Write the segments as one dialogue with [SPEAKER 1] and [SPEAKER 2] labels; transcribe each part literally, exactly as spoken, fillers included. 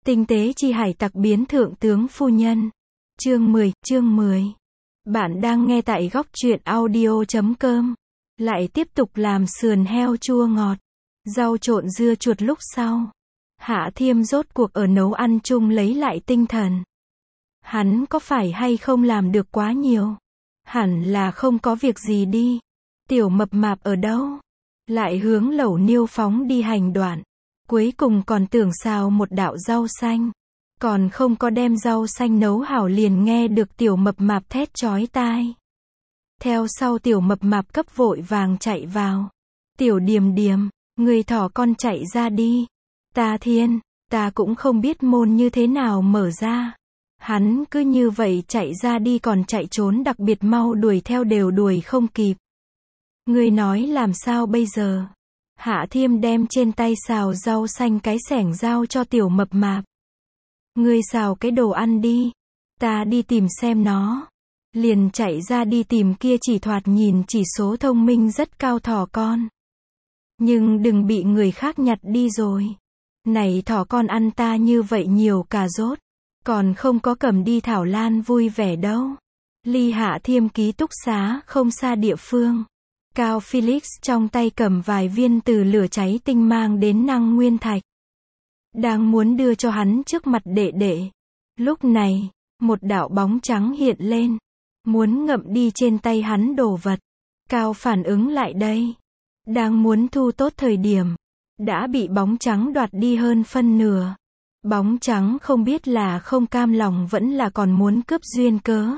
[SPEAKER 1] Tinh tế chi hải tặc biến thượng tướng phu nhân. Chương mười, chương mười. Bạn đang nghe tại góc truyện audio chấm com. Lại tiếp tục làm sườn heo chua ngọt, rau trộn dưa chuột lúc sau. Hạ Thiêm rốt cuộc ở nấu ăn chung lấy lại tinh thần. Hắn có phải hay không làm được quá nhiều? Hẳn là không có việc gì đi. Tiểu mập mạp ở đâu? Lại hướng lẩu niêu phóng đi hành đoạn. Cuối cùng còn tưởng xào một đạo rau xanh. Còn không có đem rau xanh nấu hảo liền nghe được tiểu mập mạp thét chói tai. Theo sau tiểu mập mạp cấp vội vàng chạy vào. Tiểu Điềm Điềm, người thỏ con chạy ra đi. Ta thiên, ta cũng không biết môn như thế nào mở ra. Hắn cứ như vậy chạy ra đi còn chạy trốn đặc biệt mau đuổi theo đều đuổi không kịp. Người nói làm sao bây giờ? Hạ Thiêm đem trên tay xào rau xanh cái xẻng giao cho tiểu mập mạp. Ngươi xào cái đồ ăn đi. Ta đi tìm xem nó. Liền chạy ra đi tìm kia chỉ thoạt nhìn chỉ số thông minh rất cao thỏ con. Nhưng đừng bị người khác nhặt đi rồi. Này thỏ con ăn ta như vậy nhiều cà rốt. Còn không có cầm đi thảo lan vui vẻ đâu. Ly Hạ Thiêm ký túc xá không xa địa phương. Cao Felix trong tay cầm vài viên từ lửa cháy tinh mang đến năng nguyên thạch. Đang muốn đưa cho hắn trước mặt đệ đệ. Lúc này, một đạo bóng trắng hiện lên. Muốn ngậm đi trên tay hắn đồ vật. Cao phản ứng lại đây. Đang muốn thu tốt thời điểm. Đã bị bóng trắng đoạt đi hơn phân nửa. Bóng trắng không biết là không cam lòng vẫn là còn muốn cướp duyên cớ.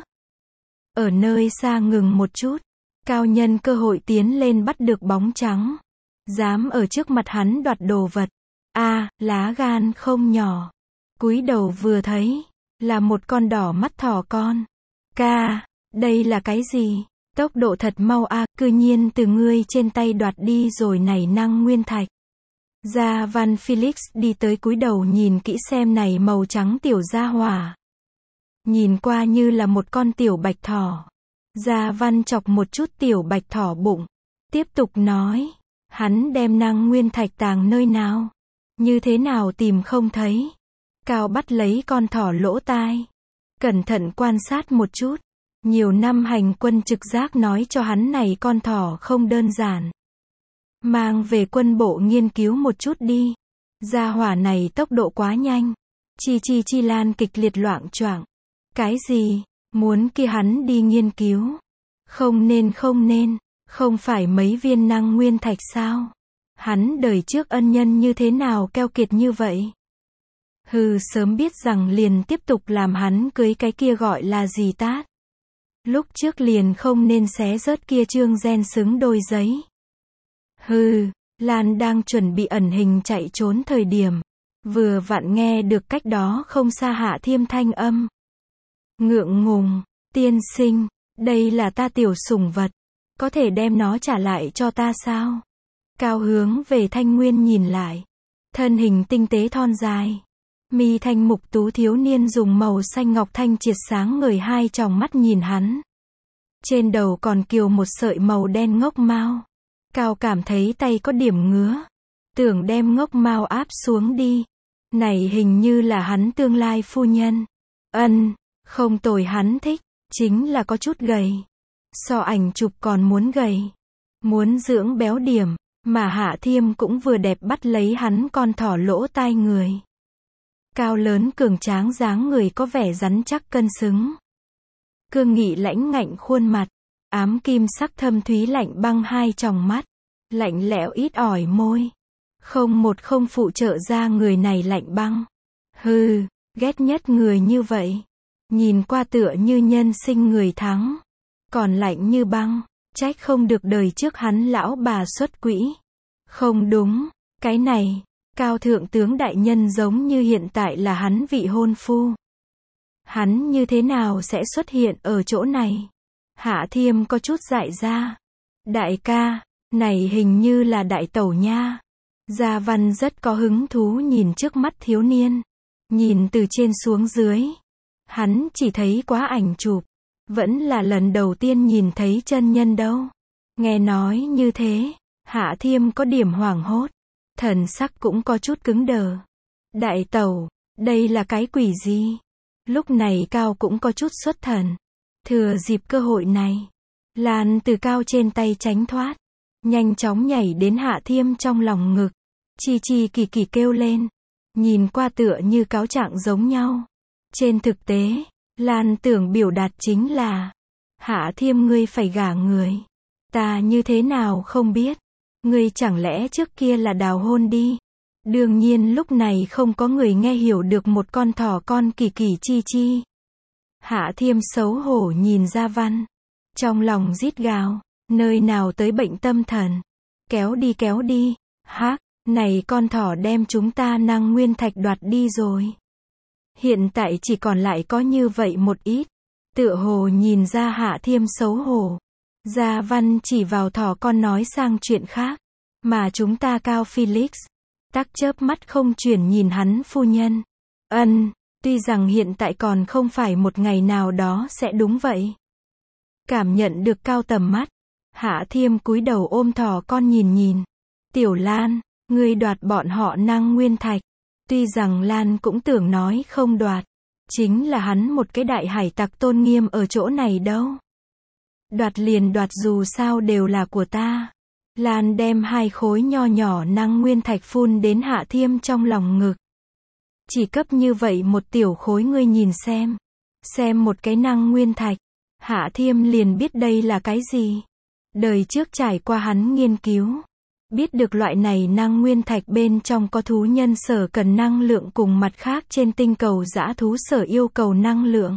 [SPEAKER 1] Ở nơi xa ngừng một chút. Cao nhân cơ hội tiến lên bắt được bóng trắng. Dám ở trước mặt hắn đoạt đồ vật. A, à, lá gan không nhỏ. Cúi đầu vừa thấy. Là một con đỏ mắt thỏ con. Ca, đây là cái gì? Tốc độ thật mau a, à, cư nhiên từ ngươi trên tay đoạt đi rồi này năng nguyên thạch. Gia Văn Felix đi tới cúi đầu nhìn kỹ xem này màu trắng tiểu gia hỏa. Nhìn qua như là một con tiểu bạch thỏ. Gia Văn chọc một chút tiểu bạch thỏ bụng. Tiếp tục nói. Hắn đem năng nguyên thạch tàng nơi nào? Như thế nào tìm không thấy? Cao bắt lấy con thỏ lỗ tai. Cẩn thận quan sát một chút. Nhiều năm hành quân trực giác nói cho hắn này con thỏ không đơn giản. Mang về quân bộ nghiên cứu một chút đi. Gia hỏa này tốc độ quá nhanh. Chi chi chi lan kịch liệt loạng choạng. Cái gì? Muốn kia hắn đi nghiên cứu. Không nên không nên. Không phải mấy viên năng nguyên thạch sao? Hắn đời trước ân nhân như thế nào keo kiệt như vậy? Hừ, sớm biết rằng liền tiếp tục làm hắn cưới cái kia gọi là gì tát. Lúc trước liền không nên xé rớt kia trương gen xứng đôi giấy. Hừ, Lan đang chuẩn bị ẩn hình chạy trốn thời điểm. Vừa vặn nghe được cách đó không xa Hạ Thiêm thanh âm. Ngượng ngùng, tiên sinh, đây là ta tiểu sủng vật. Có thể đem nó trả lại cho ta sao? Cao hướng về Thanh Nguyên nhìn lại. Thân hình tinh tế thon dài. Mi thanh mục tú thiếu niên dùng màu xanh ngọc thanh triệt sáng ngời hai tròng mắt nhìn hắn. Trên đầu còn kiều một sợi màu đen ngốc mao. Cao cảm thấy tay có điểm ngứa. Tưởng đem ngốc mao áp xuống đi. Này hình như là hắn tương lai phu nhân. Ân, không tồi hắn thích. Chính là có chút gầy. So ảnh chụp còn muốn gầy. Muốn dưỡng béo điểm. Mà Hạ Thiêm cũng vừa đẹp bắt lấy hắn con thỏ lỗ tai người. Cao lớn cường tráng dáng người có vẻ rắn chắc cân xứng. Cương nghị lãnh ngạnh khuôn mặt. Ám kim sắc thâm thúy lạnh băng hai tròng mắt. Lạnh lẽo ít ỏi môi. Không một không phụ trợ ra người này lạnh băng. Hừ, ghét nhất người như vậy. Nhìn qua tựa như nhân sinh người thắng. Còn lạnh như băng. Trách không được đời trước hắn lão bà xuất quỹ. Không đúng, cái này, Cao thượng tướng đại nhân giống như hiện tại là hắn vị hôn phu. Hắn như thế nào sẽ xuất hiện ở chỗ này? Hạ Thiêm có chút dại ra. Đại ca, này hình như là đại tẩu nha. Gia Văn rất có hứng thú nhìn trước mắt thiếu niên. Nhìn từ trên xuống dưới. Hắn chỉ thấy quá ảnh chụp. Vẫn là lần đầu tiên nhìn thấy chân nhân đâu. Nghe nói như thế, Hạ Thiêm có điểm hoảng hốt. Thần sắc cũng có chút cứng đờ. Đại tẩu, Đây là cái quỷ gì? Lúc này Cao cũng có chút xuất thần. Thừa dịp cơ hội này, Lan từ Cao trên tay tránh thoát, nhanh chóng nhảy đến Hạ Thiêm trong lòng ngực. Chi chi kỳ kỳ kêu lên. Nhìn qua tựa như cáo trạng giống nhau. Trên thực tế, Lan tưởng biểu đạt chính là, Hạ Thiêm ngươi phải gả người. Ta như thế nào không biết. Ngươi chẳng lẽ trước kia là đào hôn đi. Đương nhiên lúc này không có người nghe hiểu được một con thỏ con kỳ kỳ chi chi. Hạ Thiêm xấu hổ nhìn Gia Văn. Trong lòng rít gào, nơi nào tới bệnh tâm thần. Kéo đi kéo đi, hắc, này con thỏ đem chúng ta năng nguyên thạch đoạt đi rồi. Hiện tại chỉ còn lại có như vậy một ít. Tựa hồ nhìn ra Hạ Thiêm xấu hổ. Gia Văn chỉ vào thỏ con nói sang chuyện khác. Mà chúng ta Cao Felix tắc chớp mắt không chuyển nhìn hắn phu nhân. Ân, tuy rằng hiện tại còn không phải một ngày nào đó sẽ đúng vậy. Cảm nhận được Cao tầm mắt, Hạ Thiêm cúi đầu ôm thỏ con nhìn nhìn. Tiểu Lan, ngươi đoạt bọn họ năng nguyên thạch. Tuy rằng Lan cũng tưởng nói không đoạt. Chính là hắn một cái đại hải tặc tôn nghiêm ở chỗ này đâu. Đoạt liền đoạt dù sao đều là của ta. Lan đem hai khối nho nhỏ năng nguyên thạch phun đến Hạ Thiêm trong lòng ngực. Chỉ cấp như vậy một tiểu khối ngươi nhìn xem. Xem một cái năng nguyên thạch. Hạ Thiêm liền biết đây là cái gì. Đời trước trải qua hắn nghiên cứu. Biết được loại này năng nguyên thạch bên trong có thú nhân sở cần năng lượng cùng mặt khác trên tinh cầu dã thú sở yêu cầu năng lượng.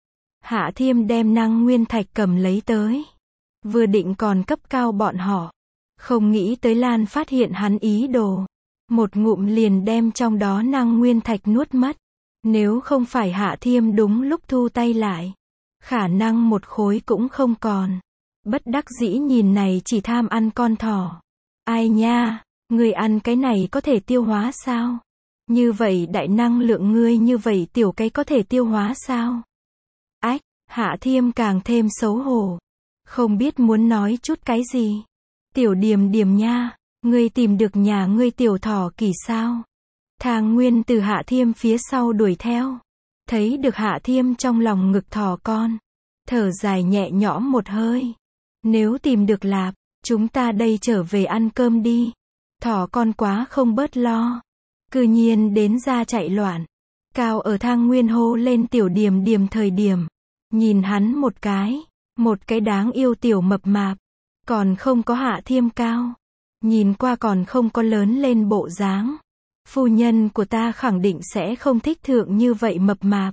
[SPEAKER 1] Hạ Thiêm đem năng nguyên thạch cầm lấy tới. Vừa định còn cấp Cao bọn họ. Không nghĩ tới Lan phát hiện hắn ý đồ. Một ngụm liền đem trong đó năng nguyên thạch nuốt mất. Nếu không phải Hạ Thiêm đúng lúc thu tay lại. Khả năng một khối cũng không còn. Bất đắc dĩ nhìn này chỉ tham ăn con thỏ. Ai nha, ngươi ăn cái này có thể tiêu hóa sao? Như vậy đại năng lượng ngươi như vậy tiểu cái có thể tiêu hóa sao? Ách, Hạ Thiêm càng thêm xấu hổ. Không biết muốn nói chút cái gì. Tiểu Điềm Điềm nha, ngươi tìm được nhà ngươi tiểu thỏ kỳ sao? Thang Nguyên từ Hạ Thiêm phía sau đuổi theo. Thấy được Hạ Thiêm trong lòng ngực thỏ con. Thở dài nhẹ nhõm một hơi. Nếu tìm được lạp, chúng ta đây trở về ăn cơm đi. Thỏ con quá không bớt lo. Cư nhiên đến ra chạy loạn. Cao ở Thang Nguyên hô lên Tiểu Điềm Điềm thời điểm. Nhìn hắn một cái. Một cái đáng yêu tiểu mập mạp. Còn không có Hạ Thiêm cao. Nhìn qua còn không có lớn lên bộ dáng. Phu nhân của ta khẳng định sẽ không thích thượng như vậy mập mạp.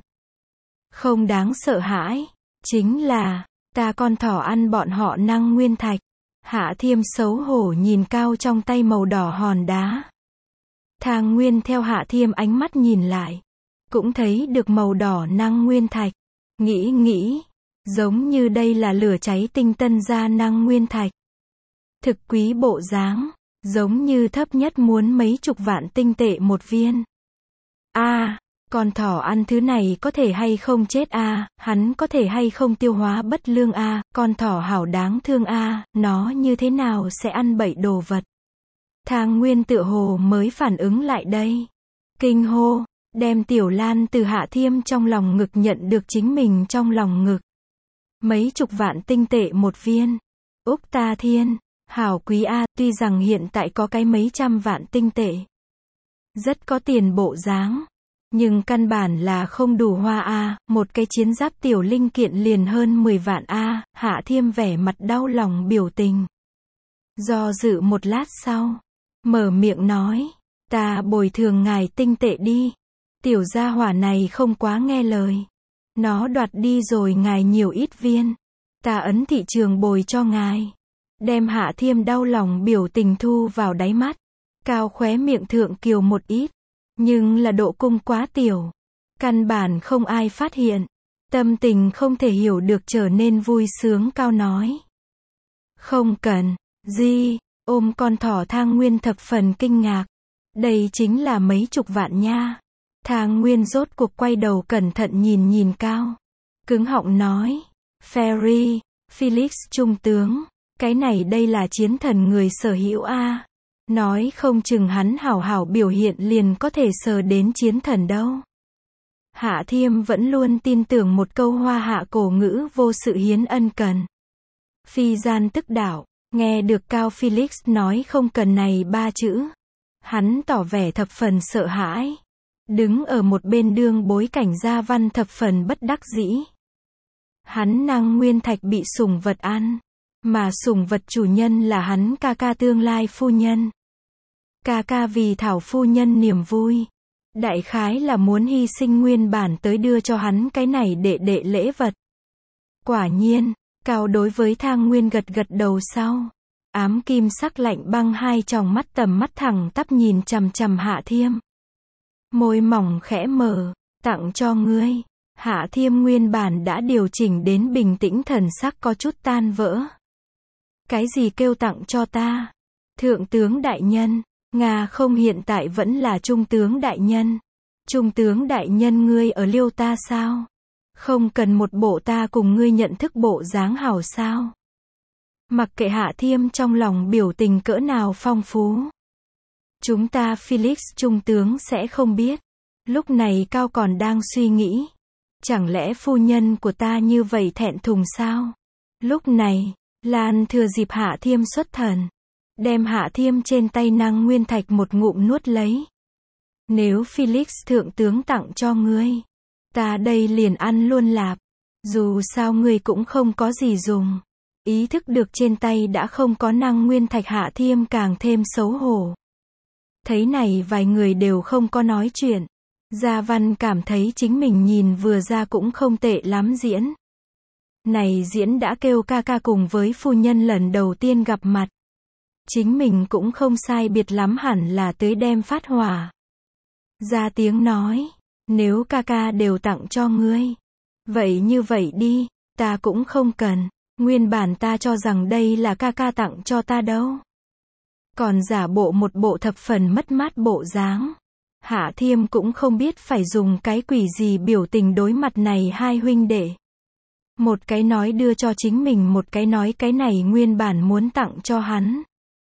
[SPEAKER 1] Không đáng sợ hãi. Chính là, ta con thỏ ăn bọn họ năng nguyên thạch. Hạ Thiêm xấu hổ nhìn Cao trong tay màu đỏ hòn đá. Thang Nguyên theo Hạ Thiêm ánh mắt nhìn lại. Cũng thấy được màu đỏ năng nguyên thạch. Nghĩ nghĩ. Giống như đây là lửa cháy tinh tân gia năng nguyên thạch. Thực quý bộ dáng. Giống như thấp nhất muốn mấy chục vạn tinh tệ một viên. A, à, con thỏ ăn thứ này có thể hay không chết a, à, hắn có thể hay không tiêu hóa bất lương a, à, con thỏ hảo đáng thương a, à, nó như thế nào sẽ ăn bậy đồ vật. Thang Nguyên tựa hồ mới phản ứng lại đây. Kinh hô, đem Tiểu Lan từ Hạ Thiêm trong lòng ngực nhận được chính mình trong lòng ngực. Mấy chục vạn tinh tệ một viên. Úc ta thiên. Hảo quý a, tuy rằng hiện tại có cái mấy trăm vạn tinh tệ. Rất có tiền bộ dáng. Nhưng căn bản là không đủ hoa a, một cái chiến giáp tiểu linh kiện liền hơn mười vạn a, Hạ Thiêm vẻ mặt đau lòng biểu tình. Do dự một lát sau, mở miệng nói, ta bồi thường ngài tinh tệ đi. Tiểu gia hỏa này không quá nghe lời. Nó đoạt đi rồi ngài nhiều ít viên. Ta ấn thị trường bồi cho ngài. Đem Hạ Thiêm đau lòng biểu tình thu vào đáy mắt. Cao khóe miệng thượng kiều một ít. Nhưng là độ cung quá tiểu. Căn bản không ai phát hiện. Tâm tình không thể hiểu được trở nên vui sướng. Cao nói. Không cần. Gì? Ôm con thỏ Thang Nguyên thập phần kinh ngạc. Đây chính là mấy chục vạn nha. Thang Nguyên rốt cuộc quay đầu cẩn thận nhìn nhìn Cao. Cứng họng nói. Ferry, Felix trung tướng. Cái này đây là chiến thần người sở hữu a. Nói không chừng hắn hảo hảo biểu hiện liền có thể sờ đến chiến thần đâu. Hạ Thiêm vẫn luôn tin tưởng một câu hoa hạ cổ ngữ vô sự hiến ân cần. Phi gian tức đảo, nghe được Cao Felix nói không cần này ba chữ. Hắn tỏ vẻ thập phần sợ hãi. Đứng ở một bên đương bối cảnh Gia Văn thập phần bất đắc dĩ. Hắn Năng Nguyên Thạch bị sủng vật ăn. Mà sủng vật chủ nhân là hắn ca ca tương lai phu nhân. Ca ca vì thảo phu nhân niềm vui. Đại khái là muốn hy sinh nguyên bản tới đưa cho hắn cái này đệ đệ lễ vật. Quả nhiên, Cao đối với Thang Nguyên gật gật đầu sau. Ám kim sắc lạnh băng hai tròng mắt tầm mắt thẳng tắp nhìn chằm chằm Hạ Thiêm. Môi mỏng khẽ mở, tặng cho ngươi. Hạ Thiêm nguyên bản đã điều chỉnh đến bình tĩnh thần sắc có chút tan vỡ. Cái gì kêu tặng cho ta? Thượng tướng đại nhân, Nga không hiện tại vẫn là trung tướng đại nhân. Trung tướng đại nhân ngươi ở liêu ta sao? Không cần một bộ ta cùng ngươi nhận thức bộ dáng hảo sao? Mặc kệ Hạ Thiêm trong lòng biểu tình cỡ nào phong phú. Chúng ta Felix trung tướng sẽ không biết. Lúc này Cao còn đang suy nghĩ. Chẳng lẽ phu nhân của ta như vậy thẹn thùng sao? Lúc này, Lan thừa dịp Hạ Thiêm xuất thần. Đem Hạ Thiêm trên tay Năng Nguyên Thạch một ngụm nuốt lấy. Nếu Felix thượng tướng tặng cho ngươi, ta đây liền ăn luôn lạp. Dù sao ngươi cũng không có gì dùng. Ý thức được trên tay đã không có Năng Nguyên Thạch, Hạ Thiêm càng thêm xấu hổ. Thấy này vài người đều không có nói chuyện. Gia Văn cảm thấy chính mình nhìn vừa ra cũng không tệ lắm diễn. Này diễn đã kêu ca ca cùng với phu nhân lần đầu tiên gặp mặt. Chính mình cũng không sai biệt lắm, hẳn là tới đem phát hỏa. Ra tiếng nói, nếu ca ca đều tặng cho ngươi, vậy như vậy đi, ta cũng không cần. Nguyên bản ta cho rằng đây là ca ca tặng cho ta đâu. Còn giả bộ một bộ thập phần mất mát bộ dáng. Hạ Thiêm cũng không biết phải dùng cái quỷ gì biểu tình đối mặt này hai huynh đệ. Một cái nói đưa cho chính mình, một cái nói cái này nguyên bản muốn tặng cho hắn.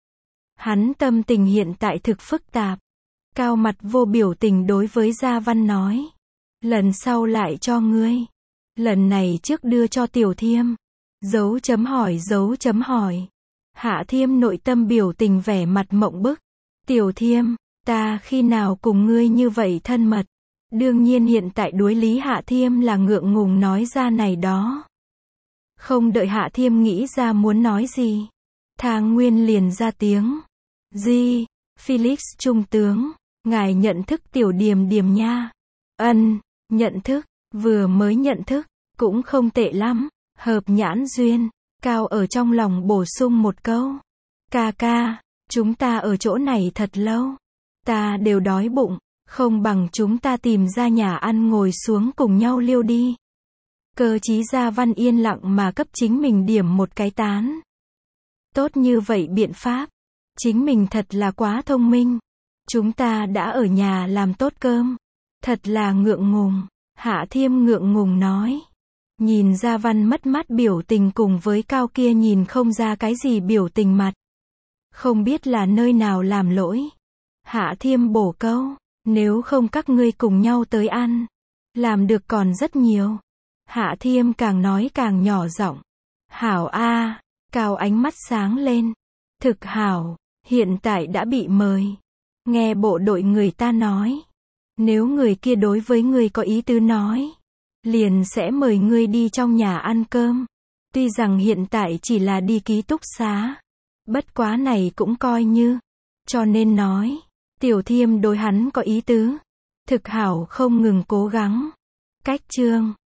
[SPEAKER 1] Hắn tâm tình hiện tại thực phức tạp. Cao mặt vô biểu tình đối với Gia Văn nói. Lần sau lại cho ngươi. Lần này trước đưa cho Tiểu Thiêm. Dấu chấm hỏi dấu chấm hỏi. Hạ Thiêm nội tâm biểu tình vẻ mặt mộng bức. Tiểu Thiêm, ta khi nào cùng ngươi như vậy thân mật? Đương nhiên hiện tại đối lý Hạ Thiêm là ngượng ngùng nói ra này đó. Không đợi Hạ Thiêm nghĩ ra muốn nói gì. Thang Nguyên liền ra tiếng. Gì? Felix trung tướng, ngài nhận thức Tiểu Điềm Điềm nha. Ân, nhận thức, vừa mới nhận thức, cũng không tệ lắm, hợp nhãn duyên. Cao ở trong lòng bổ sung một câu. Ca ca, chúng ta ở chỗ này thật lâu. Ta đều đói bụng, không bằng chúng ta tìm ra nhà ăn ngồi xuống cùng nhau liêu đi. Cơ trí Gia Văn yên lặng mà cấp chính mình điểm một cái tán. Tốt như vậy biện pháp. Chính mình thật là quá thông minh. Chúng ta đã ở nhà làm tốt cơm. Thật là ngượng ngùng. Hạ Thiêm ngượng ngùng nói. Nhìn Gia Văn mất mát biểu tình cùng với Cao kia nhìn không ra cái gì biểu tình mặt. Không biết là nơi nào làm lỗi. Hạ Thiêm bổ câu. Nếu không các ngươi cùng nhau tới ăn. Làm được còn rất nhiều. Hạ Thiêm càng nói càng nhỏ giọng. Hảo a. Cao ánh mắt sáng lên. Thực hảo. Hiện tại đã bị mời. Nghe bộ đội người ta nói. Nếu người kia đối với ngươi có ý tứ nói. Liền sẽ mời ngươi đi trong nhà ăn cơm. Tuy rằng hiện tại chỉ là đi ký túc xá. Bất quá này cũng coi như. Cho nên nói. Tiểu Thiêm đối hắn có ý tứ. Thực hảo không ngừng cố gắng. Cách chương.